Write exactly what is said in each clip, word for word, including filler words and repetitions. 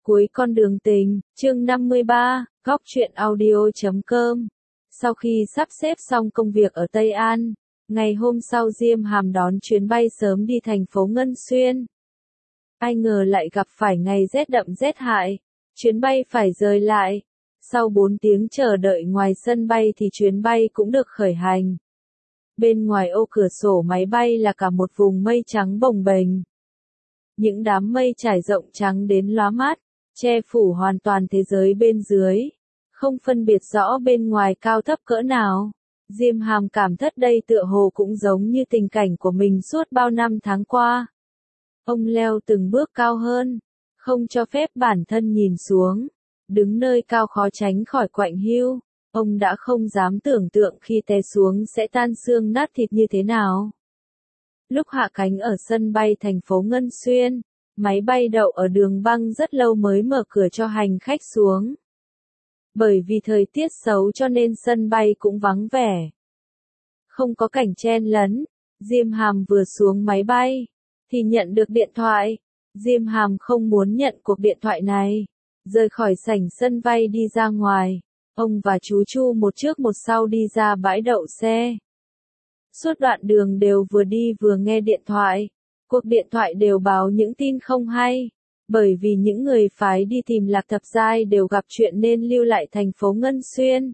Cuối con đường tình, chương năm mươi ba, góc truyện audio chấm com. Sau khi sắp xếp xong công việc ở Tây An, ngày hôm sau Diêm Hàm đón chuyến bay sớm đi thành phố Ngân Xuyên. Ai ngờ lại gặp phải ngày rét đậm rét hại, chuyến bay phải rời lại. Sau bốn tiếng chờ đợi ngoài sân bay thì chuyến bay cũng được khởi hành. Bên ngoài ô cửa sổ máy bay là cả một vùng mây trắng bồng bềnh. Những đám mây trải rộng trắng đến lóa mắt, che phủ hoàn toàn thế giới bên dưới, không phân biệt rõ bên ngoài cao thấp cỡ nào. Diêm Hàm cảm thất đây tựa hồ cũng giống như tình cảnh của mình suốt bao năm tháng qua. Ông leo từng bước cao hơn, không cho phép bản thân nhìn xuống, đứng nơi cao khó tránh khỏi quạnh hiu. Ông đã không dám tưởng tượng khi té xuống sẽ tan xương nát thịt như thế nào. Lúc hạ cánh ở sân bay thành phố Ngân Xuyên, máy bay đậu ở đường băng rất lâu mới mở cửa cho hành khách xuống. Bởi vì thời tiết xấu cho nên sân bay cũng vắng vẻ. Không có cảnh chen lấn, Diêm Hàm vừa xuống máy bay, thì nhận được điện thoại. Diêm Hàm không muốn nhận cuộc điện thoại này. Rời khỏi sảnh sân bay đi ra ngoài, ông và chú Chu một trước một sau đi ra bãi đậu xe. Suốt đoạn đường đều vừa đi vừa nghe điện thoại. Cuộc điện thoại đều báo những tin không hay. Bởi vì những người phái đi tìm Lạc Thập Giai đều gặp chuyện nên lưu lại thành phố Ngân Xuyên.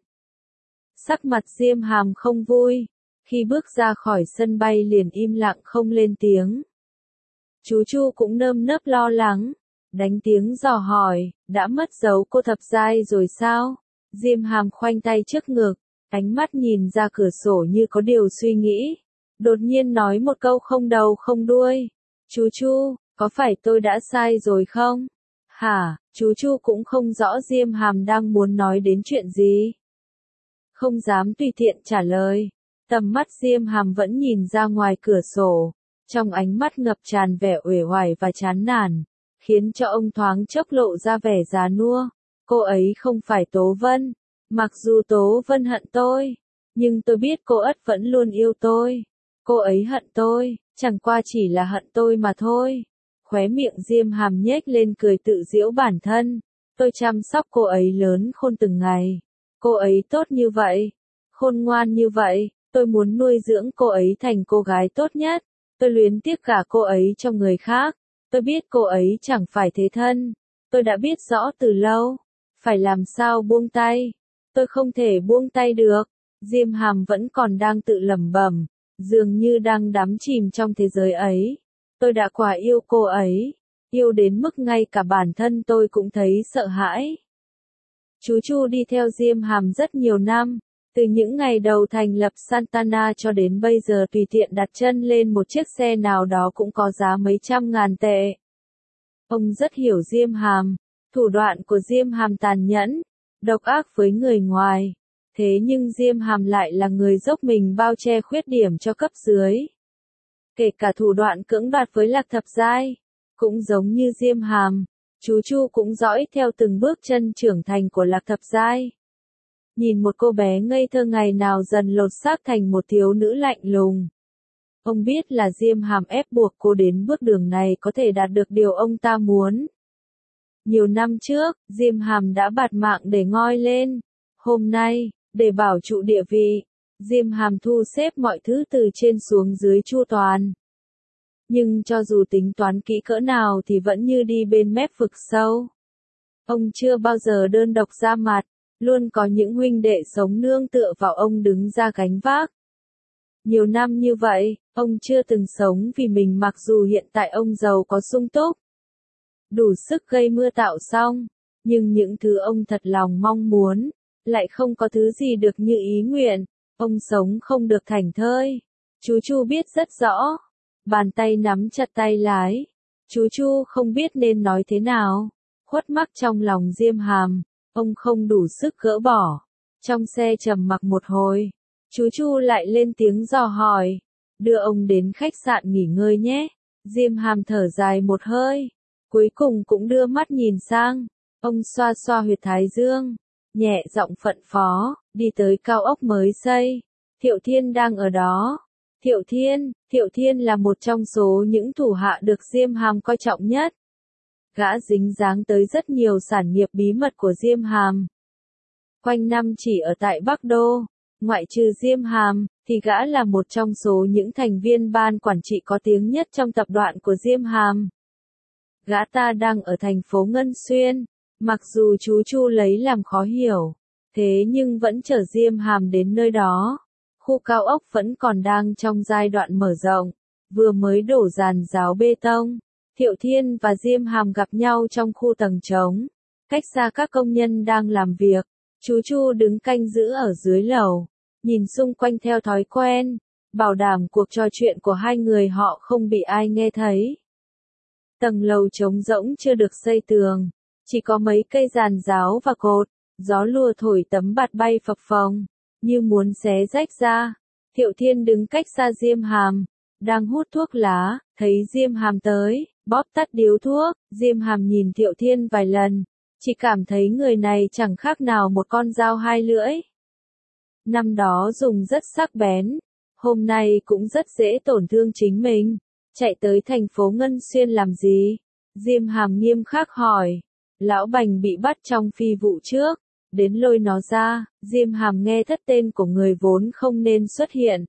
Sắc mặt Diêm Hàm không vui. Khi bước ra khỏi sân bay liền im lặng không lên tiếng. Chú Chu cũng nơm nớp lo lắng. Đánh tiếng dò hỏi, đã mất dấu cô Thập Giai rồi sao? Diêm Hàm khoanh tay trước ngực, ánh mắt nhìn ra cửa sổ như có điều suy nghĩ. Đột nhiên nói một câu không đầu không đuôi. Chú Chu, có phải tôi đã sai rồi không? Hả, chú Chu cũng không rõ Diêm Hàm đang muốn nói đến chuyện gì. Không dám tùy tiện trả lời. Tầm mắt Diêm Hàm vẫn nhìn ra ngoài cửa sổ. Trong ánh mắt ngập tràn vẻ uể oải và chán nản, khiến cho ông thoáng chốc lộ ra vẻ già nua. Cô ấy không phải Tố Vân. Mặc dù Tố Vân hận tôi, nhưng tôi biết cô ất vẫn luôn yêu tôi. Cô ấy hận tôi, chẳng qua chỉ là hận tôi mà thôi. Khóe miệng Diêm Hàm nhếch lên cười tự giễu bản thân. Tôi chăm sóc cô ấy lớn khôn từng ngày. Cô ấy tốt như vậy, khôn ngoan như vậy, tôi muốn nuôi dưỡng cô ấy thành cô gái tốt nhất. Tôi luyến tiếc cả cô ấy cho người khác. Tôi biết cô ấy chẳng phải thế thân. Tôi đã biết rõ từ lâu. Phải làm sao buông tay? Tôi không thể buông tay được. Diêm Hàm vẫn còn đang tự lẩm bẩm, dường như đang đắm chìm trong thế giới ấy. Tôi đã quá yêu cô ấy, yêu đến mức ngay cả bản thân tôi cũng thấy sợ hãi. Chú Chu đi theo Diêm Hàm rất nhiều năm, từ những ngày đầu thành lập Santana cho đến bây giờ tùy tiện đặt chân lên một chiếc xe nào đó cũng có giá mấy trăm ngàn tệ. Ông rất hiểu Diêm Hàm, thủ đoạn của Diêm Hàm tàn nhẫn, độc ác với người ngoài. Thế nhưng Diêm Hàm lại là người dốc mình bao che khuyết điểm cho cấp dưới. Kể cả thủ đoạn cưỡng đoạt với Lạc Thập Giai, cũng giống như Diêm Hàm, chú Chu cũng dõi theo từng bước chân trưởng thành của Lạc Thập Giai. Nhìn một cô bé ngây thơ ngày nào dần lột xác thành một thiếu nữ lạnh lùng. Ông biết là Diêm Hàm ép buộc cô đến bước đường này có thể đạt được điều ông ta muốn. Nhiều năm trước, Diêm Hàm đã bạt mạng để ngoi lên. Hôm nay, để bảo trụ địa vị, Diêm Hàm thu xếp mọi thứ từ trên xuống dưới chu toàn. Nhưng cho dù tính toán kỹ cỡ nào thì vẫn như đi bên mép vực sâu. Ông chưa bao giờ đơn độc ra mặt, luôn có những huynh đệ sống nương tựa vào ông đứng ra gánh vác. Nhiều năm như vậy, ông chưa từng sống vì mình mặc dù hiện tại ông giàu có sung túc, đủ sức gây mưa tạo xong, nhưng những thứ ông thật lòng mong muốn, lại không có thứ gì được như ý nguyện. Ông sống không được thảnh thơi. Chú Chu biết rất rõ. Bàn tay nắm chặt tay lái. Chú Chu không biết nên nói thế nào. Khuất mắc trong lòng Diêm Hàm. Ông không đủ sức gỡ bỏ. Trong xe trầm mặc một hồi, chú Chu lại lên tiếng dò hỏi. Đưa ông đến khách sạn nghỉ ngơi nhé. Diêm Hàm thở dài một hơi. Cuối cùng cũng đưa mắt nhìn sang. Ông xoa xoa huyệt thái dương. Nhẹ giọng phận phó, đi tới cao ốc mới xây. Thiệu Thiên đang ở đó. Thiệu Thiên, Thiệu Thiên là một trong số những thủ hạ được Diêm Hàm coi trọng nhất. Gã dính dáng tới rất nhiều sản nghiệp bí mật của Diêm Hàm. Quanh năm chỉ ở tại Bắc Đô, ngoại trừ Diêm Hàm, thì gã là một trong số những thành viên ban quản trị có tiếng nhất trong tập đoàn của Diêm Hàm. Gã ta đang ở thành phố Ngân Xuyên, mặc dù chú Chu lấy làm khó hiểu, thế nhưng vẫn chở Diêm Hàm đến nơi đó. Khu cao ốc vẫn còn đang trong giai đoạn mở rộng, vừa mới đổ giàn giáo bê tông. Thiệu Thiên và Diêm Hàm gặp nhau trong khu tầng trống, cách xa các công nhân đang làm việc. Chú Chu đứng canh giữ ở dưới lầu, nhìn xung quanh theo thói quen, bảo đảm cuộc trò chuyện của hai người họ không bị ai nghe thấy. Tầng lầu trống rỗng chưa được xây tường, chỉ có mấy cây giàn giáo và cột, gió lùa thổi tấm bạt bay phập phồng, như muốn xé rách ra. Thiệu Thiên đứng cách xa Diêm Hàm, đang hút thuốc lá, thấy Diêm Hàm tới, bóp tắt điếu thuốc. Diêm Hàm nhìn Thiệu Thiên vài lần, chỉ cảm thấy người này chẳng khác nào một con dao hai lưỡi. Năm đó dùng rất sắc bén, hôm nay cũng rất dễ tổn thương chính mình. Chạy tới thành phố Ngân Xuyên làm gì? Diêm Hàm nghiêm khắc hỏi. Lão Bành bị bắt trong phi vụ trước, đến lôi nó ra. Diêm Hàm nghe thất tên của người vốn không nên xuất hiện.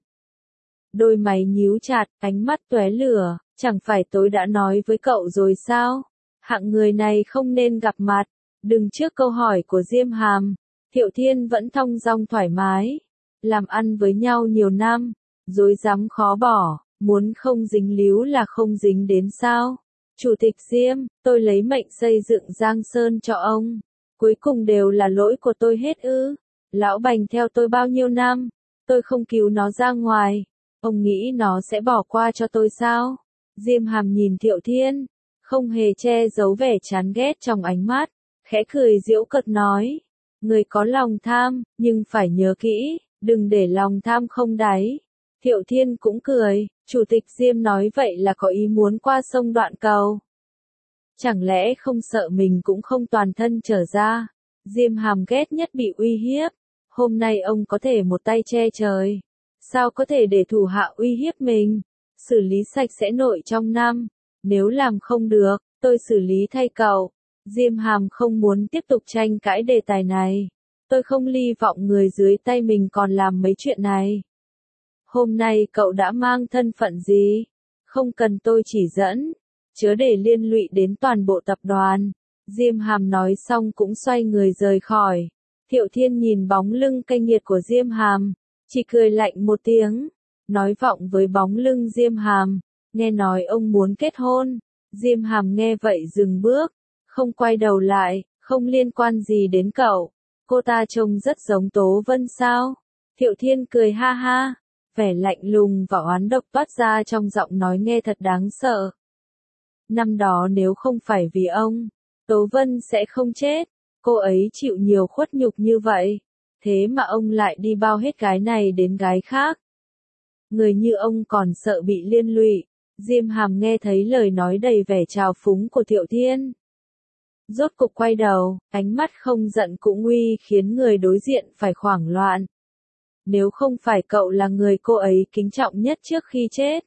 Đôi mày nhíu chặt, ánh mắt tóe lửa, chẳng phải tôi đã nói với cậu rồi sao? Hạng người này không nên gặp mặt. Đừng trước câu hỏi của Diêm Hàm, Thiệu Thiên vẫn thong dong thoải mái. Làm ăn với nhau nhiều năm, dối dám khó bỏ, muốn không dính líu là không dính đến sao? Chủ tịch Diêm, tôi lấy mệnh xây dựng Giang Sơn cho ông. Cuối cùng đều là lỗi của tôi hết ư? Lão Bành theo tôi bao nhiêu năm, tôi không cứu nó ra ngoài. Ông nghĩ nó sẽ bỏ qua cho tôi sao? Diêm Hàm nhìn Thiệu Thiên, không hề che giấu vẻ chán ghét trong ánh mắt, khẽ cười giễu cợt nói. Người có lòng tham, nhưng phải nhớ kỹ, đừng để lòng tham không đáy. Thiệu Thiên cũng cười, Chủ tịch Diêm nói vậy là có ý muốn qua sông đoạn cầu. Chẳng lẽ không sợ mình cũng không toàn thân trở ra? Diêm Hàm ghét nhất bị uy hiếp. Hôm nay ông có thể một tay che trời. Sao có thể để thủ hạ uy hiếp mình? Xử lý sạch sẽ nội trong năm. Nếu làm không được, tôi xử lý thay cậu. Diêm Hàm không muốn tiếp tục tranh cãi đề tài này. Tôi không hy vọng người dưới tay mình còn làm mấy chuyện này. Hôm nay cậu đã mang thân phận gì? Không cần tôi chỉ dẫn. Chớ để liên lụy đến toàn bộ tập đoàn. Diêm Hàm nói xong cũng xoay người rời khỏi. Thiệu Thiên nhìn bóng lưng cay nghiệt của Diêm Hàm, chỉ cười lạnh một tiếng, nói vọng với bóng lưng Diêm Hàm. Nghe nói ông muốn kết hôn. Diêm Hàm nghe vậy dừng bước, không quay đầu lại, không liên quan gì đến cậu. Cô ta trông rất giống Tố Vân sao? Thiệu Thiên cười ha ha, vẻ lạnh lùng và oán độc toát ra trong giọng nói nghe thật đáng sợ. Năm đó nếu không phải vì ông, Tố Vân sẽ không chết. Cô ấy chịu nhiều khuất nhục như vậy, thế mà ông lại đi bao hết gái này đến gái khác. Người như ông còn sợ bị liên lụy. Diêm Hàm nghe thấy lời nói đầy vẻ trào phúng của Thiệu Thiên. Rốt cục quay đầu, ánh mắt không giận cũng uy khiến người đối diện phải hoảng loạn. Nếu không phải cậu là người cô ấy kính trọng nhất trước khi chết,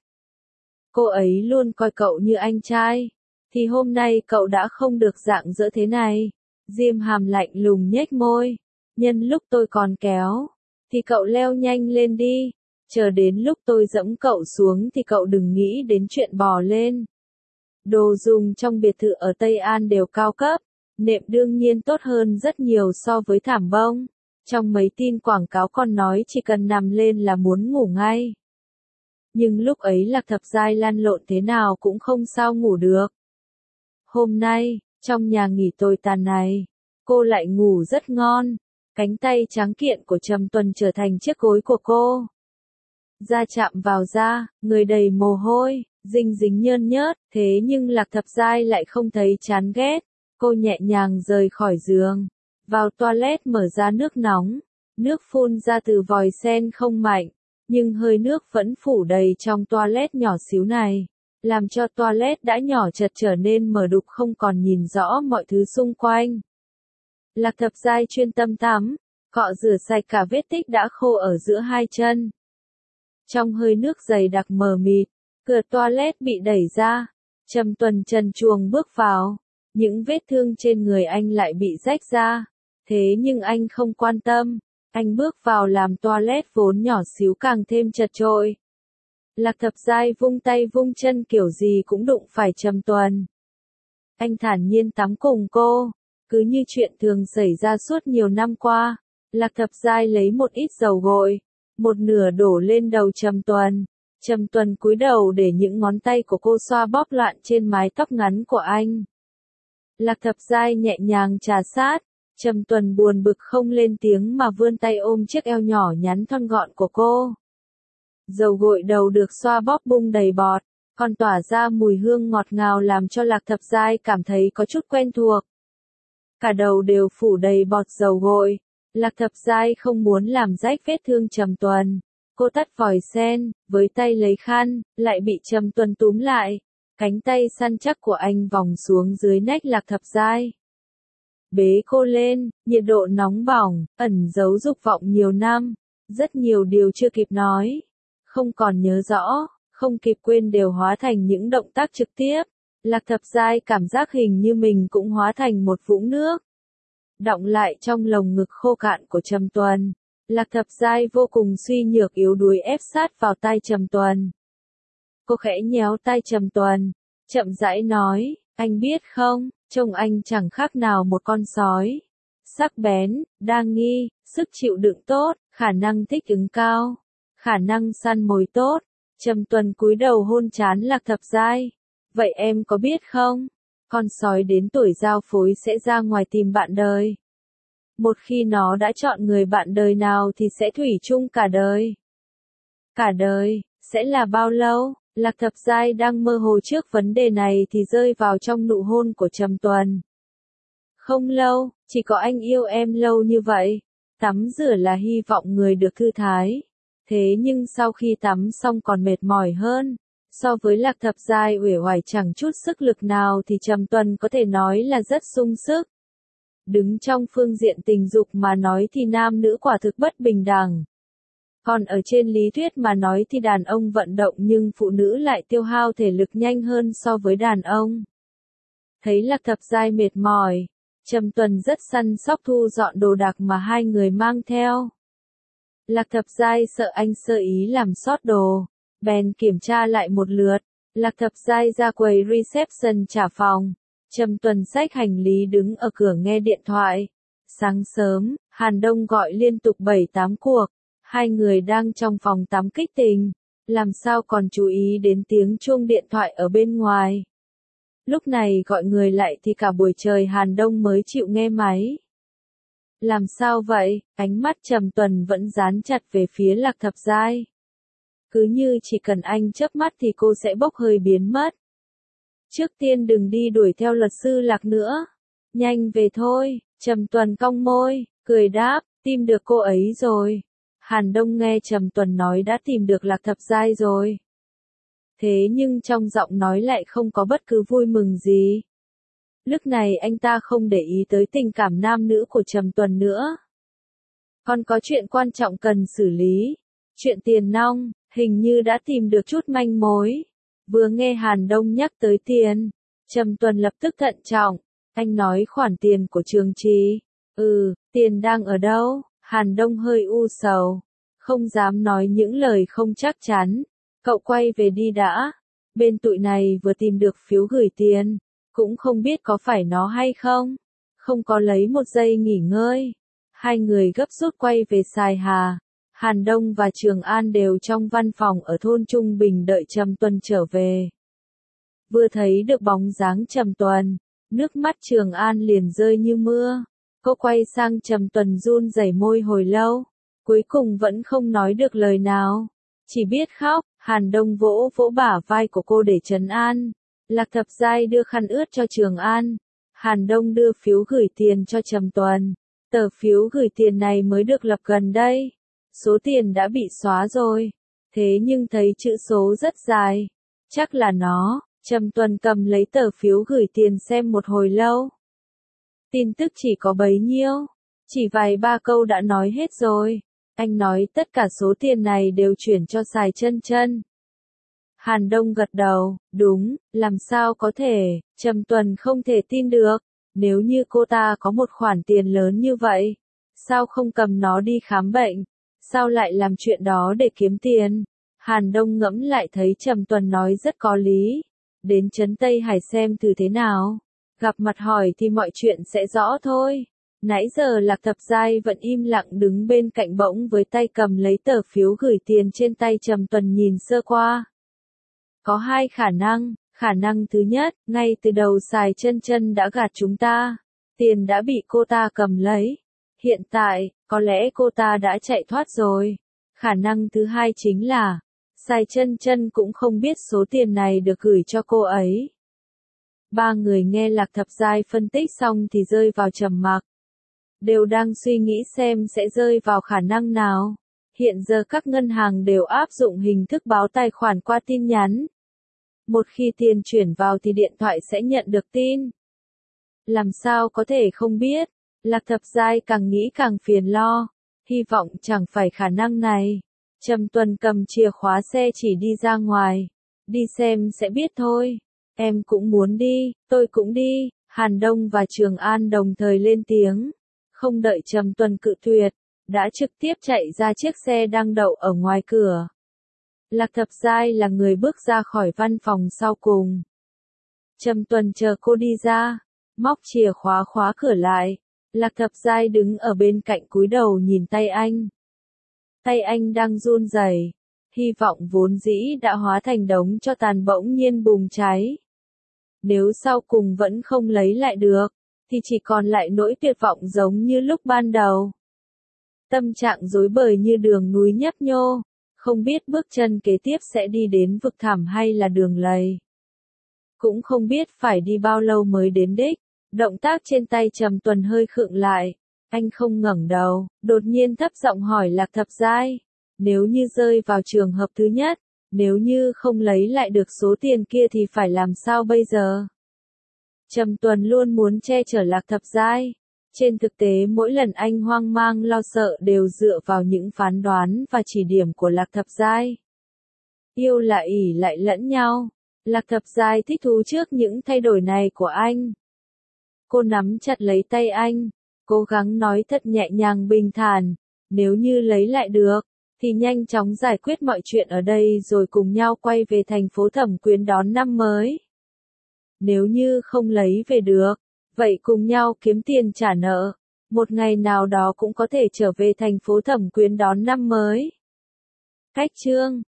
cô ấy luôn coi cậu như anh trai, thì hôm nay cậu đã không được rạng rỡ thế này. Diêm Hàm lạnh lùng nhếch môi. Nhân lúc tôi còn kéo, thì cậu leo nhanh lên đi. Chờ đến lúc tôi dẫm cậu xuống thì cậu đừng nghĩ đến chuyện bò lên. Đồ dùng trong biệt thự ở Tây An đều cao cấp, nệm đương nhiên tốt hơn rất nhiều so với thảm bông. Trong mấy tin quảng cáo còn nói chỉ cần nằm lên là muốn ngủ ngay. Nhưng lúc ấy Lạc Thập Giai lăn lộn thế nào cũng không sao ngủ được. Hôm nay, trong nhà nghỉ tồi tàn này, cô lại ngủ rất ngon. Cánh tay trắng kiện của Trầm Tuần trở thành chiếc gối của cô. Da chạm vào da, người đầy mồ hôi, dinh dính nhơn nhớt, thế nhưng Lạc Thập Giai lại không thấy chán ghét. Cô nhẹ nhàng rời khỏi giường, vào toilet mở ra nước nóng. Nước phun ra từ vòi sen không mạnh, nhưng hơi nước vẫn phủ đầy trong toilet nhỏ xíu này, làm cho toilet đã nhỏ chật trở nên mờ đục không còn nhìn rõ mọi thứ xung quanh. Lạc Thập Giai chuyên tâm tắm, cọ rửa sạch cả vết tích đã khô ở giữa hai chân. Trong hơi nước dày đặc mờ mịt, cửa toilet bị đẩy ra, Trầm Tuần trần truồng bước vào. Những vết thương trên người anh lại bị rách ra. Thế nhưng anh không quan tâm. Anh bước vào làm toilet vốn nhỏ xíu càng thêm chật chội. Lạc Thập Giai vung tay vung chân kiểu gì cũng đụng phải Trầm Tuần. Anh thản nhiên tắm cùng cô. Cứ như chuyện thường xảy ra suốt nhiều năm qua. Lạc Thập Giai lấy một ít dầu gội. Một nửa đổ lên đầu Trầm Tuần. Trầm Tuần cúi đầu để những ngón tay của cô xoa bóp loạn trên mái tóc ngắn của anh. Lạc Thập Giai nhẹ nhàng trà sát. Trầm Tuần buồn bực không lên tiếng mà vươn tay ôm chiếc eo nhỏ nhắn thon gọn của cô. Dầu gội đầu được xoa bóp bung đầy bọt, còn tỏa ra mùi hương ngọt ngào làm cho Lạc Thập Giai cảm thấy có chút quen thuộc. Cả đầu đều phủ đầy bọt dầu gội. Lạc Thập Giai không muốn làm rách vết thương Trầm Tuần. Cô tắt vòi sen, với tay lấy khăn, lại bị Trầm Tuần túm lại. Cánh tay săn chắc của anh vòng xuống dưới nách Lạc Thập Giai. Bế cô lên, nhiệt độ nóng bỏng, ẩn giấu dục vọng nhiều năm. Rất nhiều điều chưa kịp nói, không còn nhớ rõ, không kịp quên đều hóa thành những động tác trực tiếp. Lạc Thập Giai cảm giác hình như mình cũng hóa thành một vũng nước. Đọng lại trong lồng ngực khô cạn của Trầm Tuần. Lạc Thập Giai vô cùng suy nhược yếu đuối ép sát vào tai Trầm Tuần. Cô khẽ nhéo tai Trầm Tuần, chậm rãi nói, anh biết không, trông anh chẳng khác nào một con sói. Sắc bén, đa nghi, sức chịu đựng tốt, khả năng thích ứng cao, khả năng săn mồi tốt. Trầm Tuần cúi đầu hôn trán Lạc Thập Giai. Vậy em có biết không, con sói đến tuổi giao phối sẽ ra ngoài tìm bạn đời. Một khi nó đã chọn người bạn đời nào thì sẽ thủy chung cả đời. Cả đời, sẽ là bao lâu? Lạc Thập Giai đang mơ hồ trước vấn đề này thì rơi vào trong nụ hôn của Trầm Tuần. Không lâu, chỉ có anh yêu em lâu như vậy. Tắm rửa là hy vọng người được thư thái. Thế nhưng sau khi tắm xong còn mệt mỏi hơn. So với Lạc Thập Giai uể oải chẳng chút sức lực nào thì Trầm Tuần có thể nói là rất sung sức. Đứng trong phương diện tình dục mà nói thì nam nữ quả thực bất bình đẳng. Còn ở trên lý thuyết mà nói thì đàn ông vận động nhưng phụ nữ lại tiêu hao thể lực nhanh hơn so với đàn ông. Thấy Lạc Thập Giai mệt mỏi, Trầm Tuần rất săn sóc thu dọn đồ đạc mà hai người mang theo. Lạc Thập Giai sợ anh sơ ý làm sót đồ, bèn kiểm tra lại một lượt. Lạc Thập Giai ra quầy reception trả phòng. Trầm Tuần xách hành lý đứng ở cửa nghe điện thoại. Sáng sớm, Hàn Đông gọi liên tục bảy tám cuộc. Hai người đang trong phòng tắm kích tình, làm sao còn chú ý đến tiếng chuông điện thoại ở bên ngoài. Lúc này gọi người lại thì cả buổi trời Hàn Đông mới chịu nghe máy. Làm sao vậy? Ánh mắt Trầm Tuần vẫn dán chặt về phía Lạc Thập Giai. Cứ như chỉ cần anh chớp mắt thì cô sẽ bốc hơi biến mất. Trước tiên đừng đi đuổi theo luật sư Lạc nữa. Nhanh về thôi. Trầm Tuần cong môi, cười đáp, tìm được cô ấy rồi. Hàn Đông nghe Trầm Tuần nói đã tìm được Lạc Thập Giai rồi. Thế nhưng trong giọng nói lại không có bất cứ vui mừng gì. Lúc này anh ta không để ý tới tình cảm nam nữ của Trầm Tuần nữa. Còn có chuyện quan trọng cần xử lý. Chuyện tiền nong, hình như đã tìm được chút manh mối. Vừa nghe Hàn Đông nhắc tới tiền, Trầm Tuần lập tức thận trọng. Anh nói khoản tiền của Trường Trì. Ừ, tiền đang ở đâu? Hàn Đông hơi u sầu, không dám nói những lời không chắc chắn. Cậu quay về đi đã. Bên tụi này vừa tìm được phiếu gửi tiền, cũng không biết có phải nó hay không. Không có lấy một giây nghỉ ngơi. Hai người gấp rút quay về Sài Hà. Hàn Đông và Trường An đều trong văn phòng ở thôn Trung Bình đợi Trầm Tuần trở về. Vừa thấy được bóng dáng Trầm Tuần, nước mắt Trường An liền rơi như mưa. Cô quay sang Trầm Tuần run rẩy môi hồi lâu, cuối cùng vẫn không nói được lời nào, chỉ biết khóc. Hàn Đông vỗ vỗ bả vai của cô để trấn an. Lạc Thập Giai đưa khăn ướt cho Trường An. Hàn Đông đưa phiếu gửi tiền cho Trầm Tuần. Tờ phiếu gửi tiền này mới được lập gần đây. Số tiền đã bị xóa rồi. Thế nhưng thấy chữ số rất dài. Chắc là nó. Trầm Tuần cầm lấy tờ phiếu gửi tiền xem một hồi lâu. Tin tức chỉ có bấy nhiêu. Chỉ vài ba câu đã nói hết rồi. Anh nói tất cả số tiền này đều chuyển cho Sài Chân Chân. Hàn Đông gật đầu, đúng, làm sao có thể, Trầm Tuần không thể tin được, nếu như cô ta có một khoản tiền lớn như vậy, sao không cầm nó đi khám bệnh, sao lại làm chuyện đó để kiếm tiền. Hàn Đông ngẫm lại thấy Trầm Tuần nói rất có lý, đến Trấn Tây Hải xem thử thế nào, gặp mặt hỏi thì mọi chuyện sẽ rõ thôi. Nãy giờ Lạc Thập Giai vẫn im lặng đứng bên cạnh bỗng với tay cầm lấy tờ phiếu gửi tiền trên tay Trầm Tuần nhìn sơ qua. Có hai khả năng, khả năng thứ nhất, ngay từ đầu Sài Chân Chân đã gạt chúng ta, tiền đã bị cô ta cầm lấy. Hiện tại, có lẽ cô ta đã chạy thoát rồi. Khả năng thứ hai chính là, Sài Chân Chân cũng không biết số tiền này được gửi cho cô ấy. Ba người nghe Lạc Thập Giai phân tích xong thì rơi vào trầm mặc. Đều đang suy nghĩ xem sẽ rơi vào khả năng nào. Hiện giờ các ngân hàng đều áp dụng hình thức báo tài khoản qua tin nhắn. Một khi tiền chuyển vào thì điện thoại sẽ nhận được tin. Làm sao có thể không biết? Lạc Thập Giai càng nghĩ càng phiền lo. Hy vọng chẳng phải khả năng này. Trầm Tuần cầm chìa khóa xe chỉ đi ra ngoài. Đi xem sẽ biết thôi. Em cũng muốn đi, tôi cũng đi. Hàn Đông và Trường An đồng thời lên tiếng. Không đợi Trầm Tuần cự tuyệt, đã trực tiếp chạy ra chiếc xe đang đậu ở ngoài cửa. Lạc Thập Giai là người bước ra khỏi văn phòng sau cùng. Trầm Tuần chờ cô đi ra, móc chìa khóa khóa cửa lại. Lạc Thập Giai đứng ở bên cạnh cúi đầu nhìn tay anh. Tay anh đang run rẩy, hy vọng vốn dĩ đã hóa thành đống cho tàn bỗng nhiên bùng cháy. Nếu sau cùng vẫn không lấy lại được, thì chỉ còn lại nỗi tuyệt vọng giống như lúc ban đầu. Tâm trạng rối bời như đường núi nhấp nhô, không biết bước chân kế tiếp sẽ đi đến vực thẳm hay là đường lầy. Cũng không biết phải đi bao lâu mới đến đích, động tác trên tay Trầm Tuần hơi khựng lại, anh không ngẩng đầu, đột nhiên thấp giọng hỏi Lạc Thập Giai, nếu như rơi vào trường hợp thứ nhất, nếu như không lấy lại được số tiền kia thì phải làm sao bây giờ? Trầm Tuần luôn muốn che chở Lạc Thập Giai. Trên thực tế mỗi lần anh hoang mang lo sợ đều dựa vào những phán đoán và chỉ điểm của Lạc Thập Giai. Yêu là ỷ lại lẫn nhau. Lạc Thập Giai thích thú trước những thay đổi này của anh. Cô nắm chặt lấy tay anh, cố gắng nói thật nhẹ nhàng bình thản. Nếu như lấy lại được, thì nhanh chóng giải quyết mọi chuyện ở đây rồi cùng nhau quay về thành phố Thẩm Quyến đón năm mới. Nếu như không lấy về được, vậy cùng nhau kiếm tiền trả nợ, một ngày nào đó cũng có thể trở về thành phố Thẩm Quyến đón năm mới. Cách chương